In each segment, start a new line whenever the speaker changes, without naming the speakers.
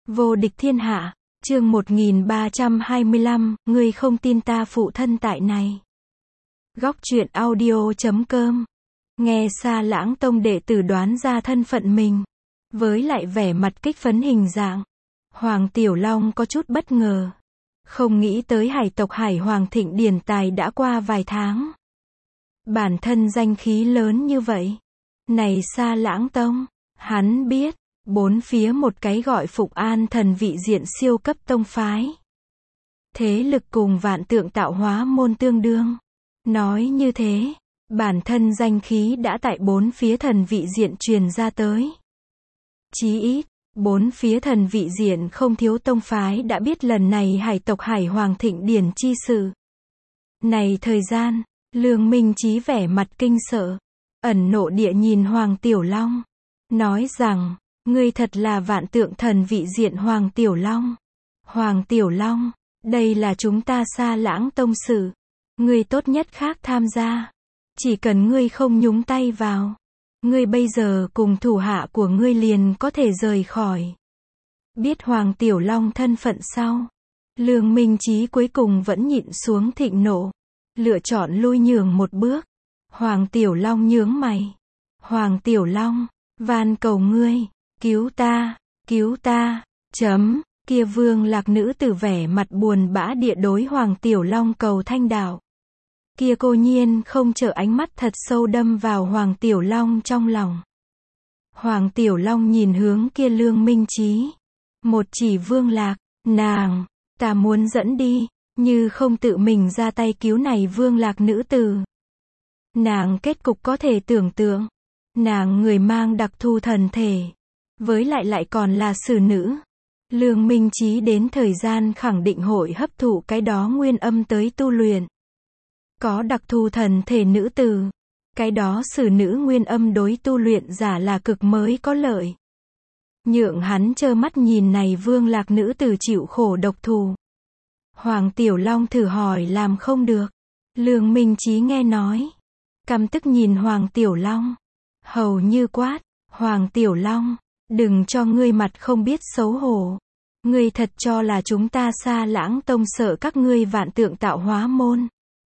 Vô địch thiên hạ, chương 1325, ngươi không tin ta phụ thân tại này. Góc truyện audio.com. Nghe Sa Lãng Tông đệ tử đoán ra thân phận mình, với lại vẻ mặt kích phấn hình dạng, Hoàng Tiểu Long có chút bất ngờ. Không nghĩ tới hải tộc Hải Hoàng thịnh điển tài đã qua vài tháng. Bản thân danh khí lớn như vậy. Này Sa Lãng Tông, hắn biết, bốn phía một cái gọi Phục An thần vị diện siêu cấp tông phái. Thế lực cùng Vạn Tượng Tạo Hóa môn tương đương. Nói như thế, bản thân danh khí đã tại bốn phía thần vị diện truyền ra tới. Chí ít, bốn phía thần vị diện không thiếu tông phái đã biết lần này hải tộc Hải Hoàng thịnh điển chi sự. Này thời gian, Lương Minh Chí vẻ mặt kinh sợ, ẩn nộ địa nhìn Hoàng Tiểu Long, nói rằng, ngươi thật là Vạn Tượng thần vị diện Hoàng Tiểu Long. Hoàng Tiểu Long, đây là chúng ta Sa Lãng Tông sự. Ngươi tốt nhất khác tham gia. Chỉ cần ngươi không nhúng tay vào. Ngươi bây giờ cùng thủ hạ của ngươi liền có thể rời khỏi. Biết Hoàng Tiểu Long thân phận sau. Lương Minh Chí cuối cùng vẫn nhịn xuống thịnh nộ. Lựa chọn lui nhường một bước. Hoàng Tiểu Long nhướng mày. Hoàng Tiểu Long, van cầu ngươi, cứu ta, chấm, kia Vương Lạc nữ tử vẻ mặt buồn bã địa đối Hoàng Tiểu Long cầu thanh đạo. Kia cô nhiên không chờ ánh mắt thật sâu đâm vào Hoàng Tiểu Long trong lòng. Hoàng Tiểu Long nhìn hướng kia Lương Minh Chí. Một chỉ Vương Lạc, nàng, ta muốn dẫn đi, như không tự mình ra tay cứu này Vương Lạc nữ tử. Nàng kết cục có thể tưởng tượng. Nàng người mang đặc thù thần thể. Với lại còn là sử nữ. Lương Minh Chí đến thời gian khẳng định hội hấp thụ cái đó nguyên âm tới tu luyện. Có đặc thù thần thể nữ tử. Cái đó sử nữ nguyên âm đối tu luyện giả là cực mới có lợi. Nhượng hắn trơ mắt nhìn này Vương Lạc nữ tử chịu khổ độc thù. Hoàng Tiểu Long thử hỏi làm không được. Lương Minh Chí nghe nói. Căm tức nhìn Hoàng Tiểu Long. Hầu như quát, Hoàng Tiểu Long, đừng cho ngươi mặt không biết xấu hổ. Ngươi thật cho là chúng ta Sa Lãng Tông sợ các ngươi Vạn Tượng Tạo Hóa môn.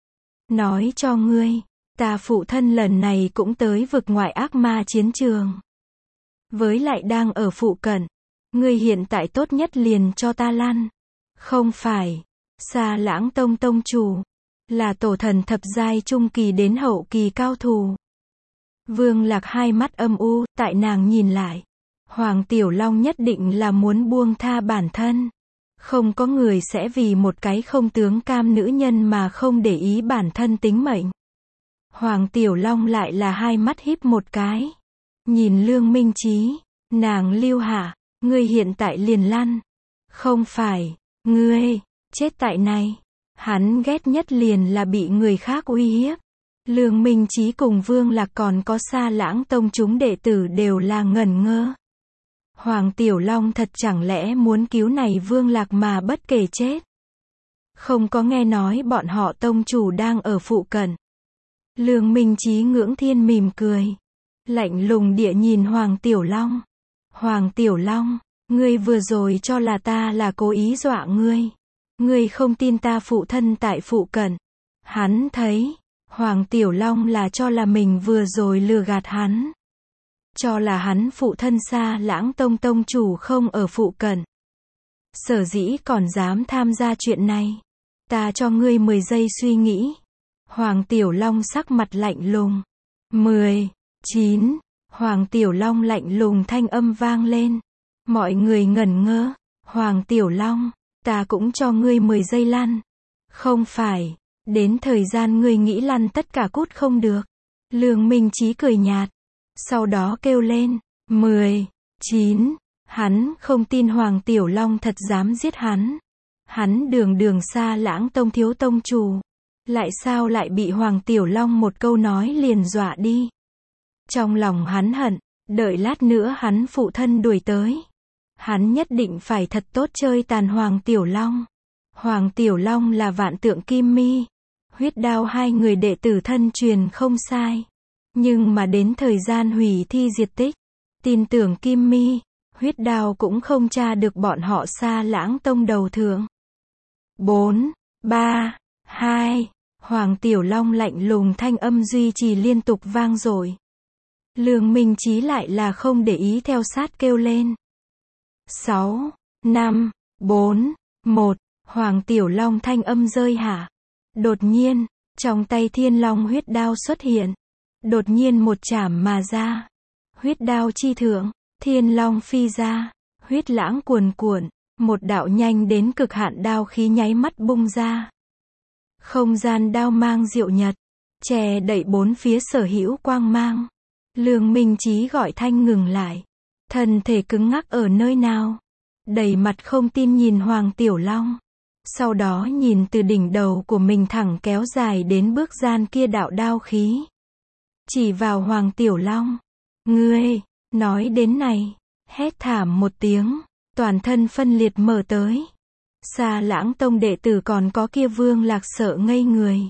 Nói cho ngươi, ta phụ thân lần này cũng tới vực ngoại ác ma chiến trường. Với lại đang ở phụ cận. Ngươi hiện tại tốt nhất liền cho ta lăn. Không phải, Sa Lãng Tông tông chủ, là tổ thần thập giai trung kỳ đến hậu kỳ cao thủ. Vương Lạc hai mắt âm u, tại nàng nhìn lại. Hoàng Tiểu Long nhất định là muốn buông tha bản thân. Không có người sẽ vì một cái không tướng cam nữ nhân mà không để ý bản thân tính mệnh. Hoàng Tiểu Long lại là hai mắt híp một cái. Nhìn Lương Minh Chí, nàng lưu hạ, ngươi hiện tại liền lăn. Không phải, ngươi, chết tại này. Hắn ghét nhất liền là bị người khác uy hiếp. Lương Minh Chí cùng Vương Lạc còn có Sa Lãng Tông chúng đệ tử đều là ngẩn ngơ. Hoàng Tiểu Long thật chẳng lẽ muốn cứu này Vương Lạc mà bất kể chết. Không có nghe nói bọn họ tông chủ đang ở phụ cận. Lương Minh Chí ngưỡng thiên mỉm cười. Lạnh lùng địa nhìn Hoàng Tiểu Long. Hoàng Tiểu Long, ngươi vừa rồi cho là ta là cố ý dọa ngươi. Ngươi không tin ta phụ thân tại phụ cận. Hắn thấy, Hoàng Tiểu Long là cho là mình vừa rồi lừa gạt hắn. Cho là hắn phụ thân Sa Lãng Tông tông chủ không ở phụ cận. Sở dĩ còn dám tham gia chuyện này. Ta cho ngươi 10 giây suy nghĩ. Hoàng Tiểu Long sắc mặt lạnh lùng. 10, 9, Hoàng Tiểu Long lạnh lùng thanh âm vang lên. Mọi người ngẩn ngơ. Hoàng Tiểu Long, ta cũng cho ngươi 10 giây lăn. Không phải, đến thời gian ngươi nghĩ lăn tất cả cút không được. Lương Minh Chí cười nhạt. Sau đó kêu lên, 10, 9, hắn không tin Hoàng Tiểu Long thật dám giết hắn. Hắn đường Sa Lãng Tông thiếu tông chủ. Lại sao lại bị Hoàng Tiểu Long một câu nói liền dọa đi. Trong lòng hắn hận, đợi lát nữa hắn phụ thân đuổi tới. Hắn nhất định phải thật tốt chơi tàn Hoàng Tiểu Long. Hoàng Tiểu Long là Vạn Tượng Kim Mi. Huyết Đao hai người đệ tử thân truyền không sai. Nhưng mà đến thời gian hủy thi diệt tích. Tin tưởng Kim Mi, Huyết đao cũng không tra được bọn họ Sa Lãng Tông đầu thượng. 4, 3, 2, Hoàng Tiểu Long lạnh lùng thanh âm duy trì liên tục vang dội. Lương Minh Chí lại là không để ý theo sát kêu lên. 6, 5, 4, 1, Hoàng Tiểu Long thanh âm rơi hạ. Đột nhiên, trong tay Thiên Long huyết đao xuất hiện. Đột nhiên một chảm mà ra. Huyết đao chi thượng, Thiên Long phi ra, huyết lãng cuồn cuộn, một đạo nhanh đến cực hạn đao khí nháy mắt bung ra. Không gian đao mang diệu nhật, che đậy bốn phía sở hữu quang mang. Lương Minh Chí gọi thanh ngừng lại. Thân thể cứng ngắc ở nơi nào? Đầy mặt không tin nhìn Hoàng Tiểu Long. Sau đó nhìn từ đỉnh đầu của mình thẳng kéo dài đến bước gian kia đạo đao khí. Chỉ vào Hoàng Tiểu Long. Ngươi, nói đến này, hét thảm một tiếng, toàn thân phân liệt mở tới. Sa Lãng Tông đệ tử còn có kia Vương Lạc sợ ngây người.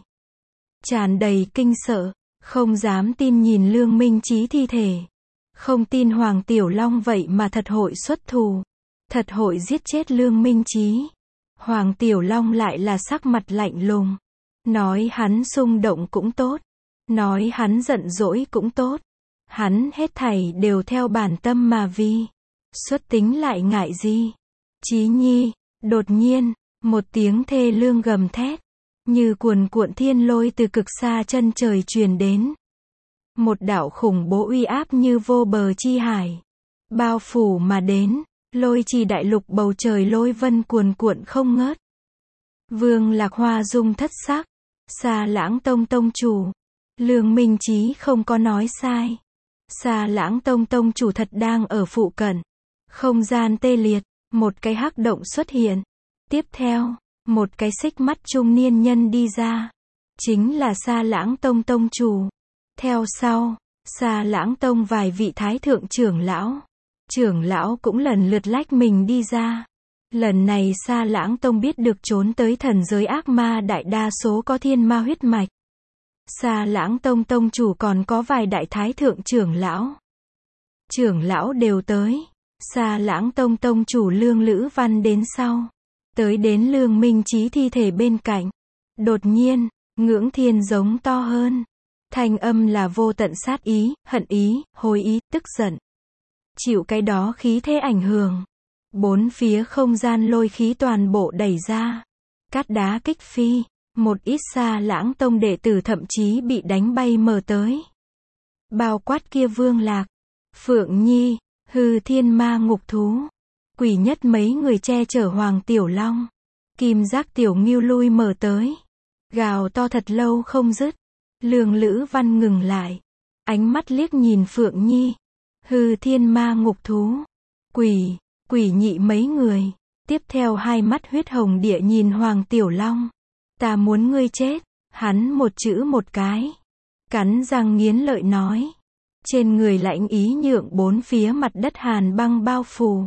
Tràn đầy kinh sợ, không dám tin nhìn Lương Minh Chí thi thể. Không tin Hoàng Tiểu Long vậy mà thật hội xuất thù. Thật hội giết chết Lương Minh Chí. Hoàng Tiểu Long lại là sắc mặt lạnh lùng. Nói hắn xung động cũng tốt. Nói hắn giận dỗi cũng tốt. Hắn hết thảy đều theo bản tâm mà vi. Xuất tính lại ngại gì? Chí nhi, đột nhiên, một tiếng thê lương gầm thét. Như cuồn cuộn thiên lôi từ cực xa chân trời truyền đến. Một đạo khủng bố uy áp như vô bờ chi hải. Bao phủ mà đến, lôi trì đại lục bầu trời lôi vân cuồn cuộn không ngớt. Vương Lạc Hoa dung thất sắc. Sa Lãng Tông tông chủ. Lương Minh Chí không có nói sai. Sa Lãng Tông tông chủ thật đang ở phụ cận. Không gian tê liệt, một cái hắc động xuất hiện. Tiếp theo, một cái xích mắt trung niên nhân đi ra. Chính là Sa Lãng Tông tông chủ. Theo sau, Sa Lãng Tông vài vị thái thượng trưởng lão. Trưởng lão cũng lần lượt lách mình đi ra. Lần này Sa Lãng Tông biết được trốn tới thần giới ác ma đại đa số có thiên ma huyết mạch. Sa Lãng Tông tông chủ còn có vài đại thái thượng trưởng lão. Trưởng lão đều tới. Sa Lãng Tông tông chủ Lương Lữ Văn đến sau. Tới đến Lương Minh Chí thi thể bên cạnh. Đột nhiên, ngưỡng thiên giống to hơn. Thanh âm là vô tận sát ý, hận ý, hối ý, tức giận. Chịu cái đó khí thế ảnh hưởng. Bốn phía không gian lôi khí toàn bộ đẩy ra. Cát đá kích phi. Một ít Sa Lãng Tông đệ tử thậm chí bị đánh bay mờ tới. Bao quát kia Vương Lạc, Phượng Nhi, Hư Thiên Ma ngục thú. Quỷ nhất mấy người che chở Hoàng Tiểu Long. Kim Giác Tiểu Ngưu lui mở tới. Gào to thật lâu không dứt. Lương Lữ Văn ngừng lại. Ánh mắt liếc nhìn Phượng Nhi. Hư Thiên Ma ngục thú. Quỷ nhị mấy người. Tiếp theo hai mắt huyết hồng địa nhìn Hoàng Tiểu Long. Ta muốn ngươi chết. Hắn một chữ một cái. Cắn răng nghiến lợi nói. Trên người lãnh ý nhượng bốn phía mặt đất hàn băng bao phủ.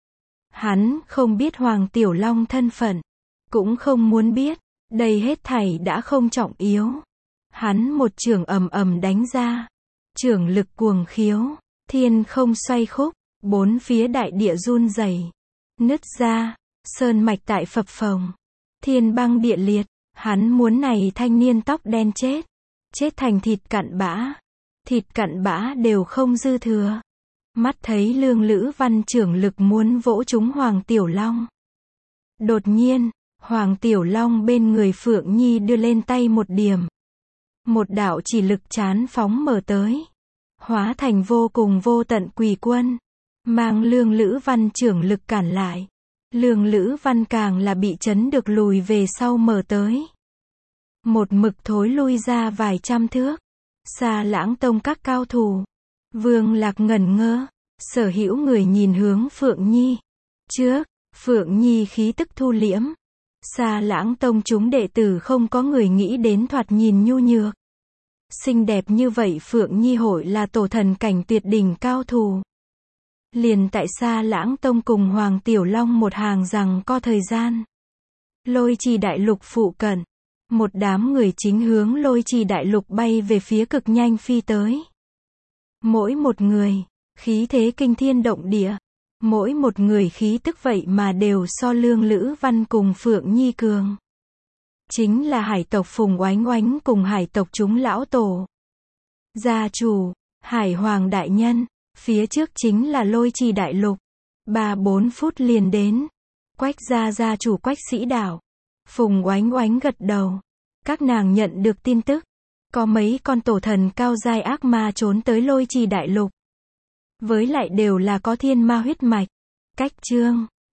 Hắn không biết Hoàng Tiểu Long thân phận. Cũng không muốn biết. Đây hết thảy đã không trọng yếu. Hắn một chưởng ầm ầm đánh ra. Chưởng lực cuồng khiếu. Thiên không xoay khúc. Bốn phía đại địa run rẩy, nứt ra. Sơn mạch tại phập phồng. Thiên băng địa liệt. Hắn muốn này thanh niên tóc đen chết. Chết thành thịt cặn bã. Thịt cặn bã đều không dư thừa. Mắt thấy Lương Lữ Văn trưởng lực muốn vỗ trúng Hoàng Tiểu Long. Đột nhiên, Hoàng Tiểu Long bên người Phượng Nhi đưa lên tay một điểm. Một đạo chỉ lực chán phóng mở tới. Hóa thành vô cùng vô tận quỷ quân. Mang Lương Lữ Văn trưởng lực cản lại. Lương Lữ Văn càng là bị chấn được lùi về sau mở tới. Một mực thối lui ra vài trăm thước. Sa Lãng Tông các cao thủ. Vương Lạc ngẩn ngơ. Sở hữu người nhìn hướng Phượng Nhi. Trước, Phượng Nhi khí tức thu liễm. Sa Lãng Tông chúng đệ tử không có người nghĩ đến thoạt nhìn nhu nhược. Xinh đẹp như vậy Phượng Nhi hội là tổ thần cảnh tuyệt đỉnh cao thủ. Liền tại Sa Lãng Tông cùng Hoàng Tiểu Long một hàng rằng có thời gian. Lôi trì đại lục phụ cận. Một đám người chính hướng lôi trì đại lục bay về phía cực nhanh phi tới. Mỗi một người, khí thế kinh thiên động địa. Mỗi một người khí tức vậy mà đều so Lương Lữ Văn cùng Phượng Nhi cường. Chính là hải tộc Phùng Oánh Oánh cùng hải tộc chúng lão tổ. Gia chủ, Hải Hoàng đại nhân, phía trước chính là Lôi Trì đại lục. 3-4 phút liền đến. Quách gia chủ Quách Sĩ Đảo. Phùng Oánh Oánh gật đầu. Các nàng nhận được tin tức. Có mấy con tổ thần cao giai ác ma trốn tới Lôi Trì đại lục. Với lại đều là có thiên ma huyết mạch. Cách chương